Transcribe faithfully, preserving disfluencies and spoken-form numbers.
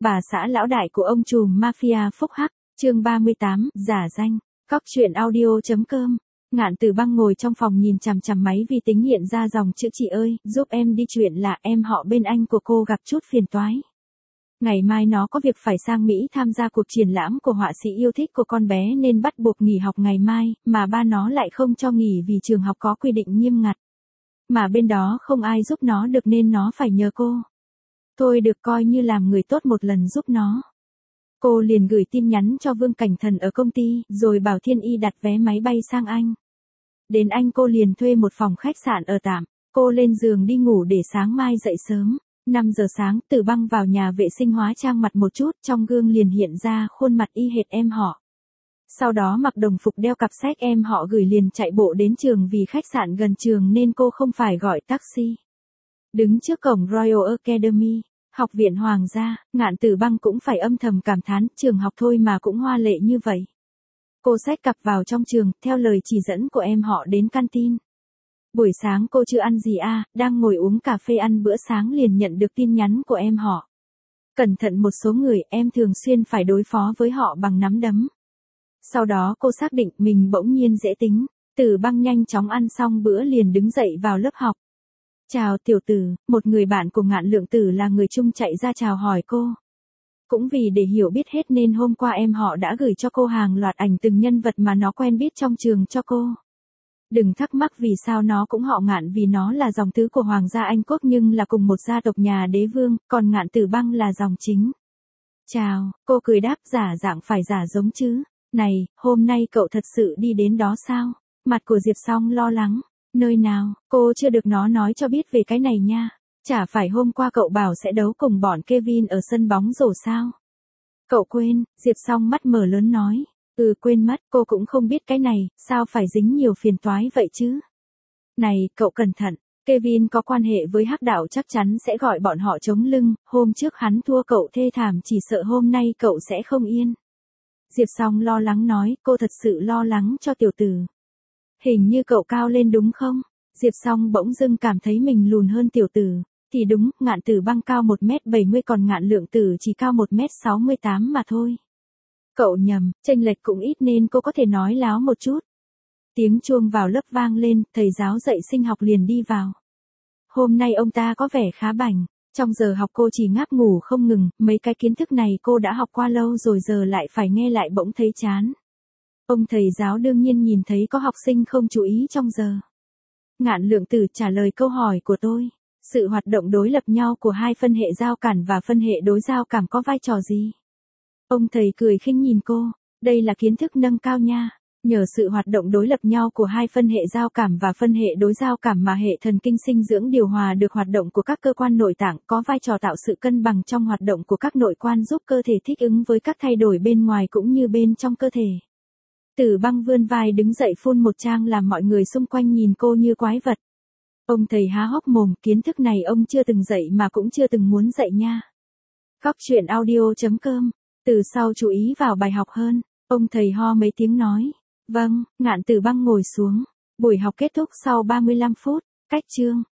Bà xã lão đại của ông trùm mafia Phúc Hắc, chương ba mươi tám, giả danh. Cóc truyện audio chấm com. Ngạn Tử Băng ngồi trong phòng nhìn chằm chằm máy vi tính hiện ra dòng chữ chị ơi, giúp em đi, chuyện là em họ bên anh của cô gặp chút phiền toái. Ngày mai nó có việc phải sang Mỹ tham gia cuộc triển lãm của họa sĩ yêu thích của con bé nên bắt buộc nghỉ học ngày mai, mà ba nó lại không cho nghỉ vì trường học có quy định nghiêm ngặt. Mà bên đó không ai giúp nó được nên nó phải nhờ cô. Thôi được, coi như làm người tốt một lần giúp nó. Cô liền gửi tin nhắn cho Vương Cảnh Thần ở công ty, rồi bảo Thiên Y đặt vé máy bay sang Anh. Đến Anh cô liền thuê một phòng khách sạn ở tạm. Cô lên giường đi ngủ để sáng mai dậy sớm. năm giờ sáng, Tử Băng vào nhà vệ sinh hóa trang mặt một chút, trong gương liền hiện ra khuôn mặt y hệt em họ. Sau đó mặc đồng phục đeo cặp sách em họ gửi, liền chạy bộ đến trường vì khách sạn gần trường nên cô không phải gọi taxi. Đứng trước cổng Royal Academy, học viện Hoàng gia, Ngạn Tử Băng cũng phải âm thầm cảm thán, trường học thôi mà cũng hoa lệ như vậy. Cô xách cặp vào trong trường, theo lời chỉ dẫn của em họ đến canteen. Buổi sáng cô chưa ăn gì à, đang ngồi uống cà phê ăn bữa sáng liền nhận được tin nhắn của em họ. Cẩn thận một số người, em thường xuyên phải đối phó với họ bằng nắm đấm. Sau đó cô xác định mình bỗng nhiên dễ tính. Tử Băng nhanh chóng ăn xong bữa liền đứng dậy vào lớp học. Chào tiểu tử, một người bạn của Ngạn Lượng Tử là người Trung chạy ra chào hỏi cô. Cũng vì để hiểu biết hết nên hôm qua em họ đã gửi cho cô hàng loạt ảnh từng nhân vật mà nó quen biết trong trường cho cô. Đừng thắc mắc vì sao nó cũng họ Ngạn, vì nó là dòng tứ của Hoàng gia Anh Quốc nhưng là cùng một gia tộc nhà đế vương, còn Ngạn Tử Băng là dòng chính. Chào, cô cười đáp, giả dạng phải giả giống chứ. Này, hôm nay cậu thật sự đi đến đó sao? Mặt của Diệp Song lo lắng. Nơi nào, cô chưa được nó nói cho biết về cái này nha. Chả phải hôm qua cậu bảo sẽ đấu cùng bọn Kevin ở sân bóng rổ sao? Cậu quên, Diệp Song mắt mở lớn nói. Ừ, quên mất, cô cũng không biết cái này, sao phải dính nhiều phiền toái vậy chứ? Này, cậu cẩn thận, Kevin có quan hệ với Hắc Đạo, chắc chắn sẽ gọi bọn họ chống lưng, hôm trước hắn thua cậu thê thảm, chỉ sợ hôm nay cậu sẽ không yên. Diệp Song lo lắng nói, cô thật sự lo lắng cho tiểu tử. Hình như cậu cao lên đúng không? Diệp Song bỗng dưng cảm thấy mình lùn hơn tiểu tử. Thì đúng, Ngạn Tử Băng cao một mét bảy mươi còn Ngạn Lượng Tử chỉ cao một mét sáu mươi tám mà thôi. Cậu nhầm, chênh lệch cũng ít nên cô có thể nói láo một chút. Tiếng chuông vào lớp vang lên, thầy giáo dạy sinh học liền đi vào. Hôm nay ông ta có vẻ khá bảnh. Trong giờ học cô chỉ ngáp ngủ không ngừng, mấy cái kiến thức này cô đã học qua lâu rồi giờ lại phải nghe lại bỗng thấy chán. Ông thầy giáo đương nhiên nhìn thấy có học sinh không chú ý trong giờ. Ngạn Lượng Tử trả lời câu hỏi của tôi. Sự hoạt động đối lập nhau của hai phân hệ giao cản và phân hệ đối giao cảm có vai trò gì? Ông thầy cười khinh nhìn cô. Đây là kiến thức nâng cao nha. Nhờ sự hoạt động đối lập nhau của hai phân hệ giao cảm và phân hệ đối giao cảm mà hệ thần kinh sinh dưỡng điều hòa được hoạt động của các cơ quan nội tạng, có vai trò tạo sự cân bằng trong hoạt động của các nội quan, giúp cơ thể thích ứng với các thay đổi bên ngoài cũng như bên trong cơ thể. Tử Băng vươn vai đứng dậy phun một tràng làm mọi người xung quanh nhìn cô như quái vật. Ông thầy há hốc mồm, kiến thức này ông chưa từng dạy mà cũng chưa từng muốn dạy nha. Cóc truyện audio chấm com. Từ sau chú ý vào bài học hơn, ông thầy ho mấy tiếng nói. Vâng, Ngạn Tử Băng ngồi xuống. Buổi học kết thúc sau ba mươi lăm phút, cách chương.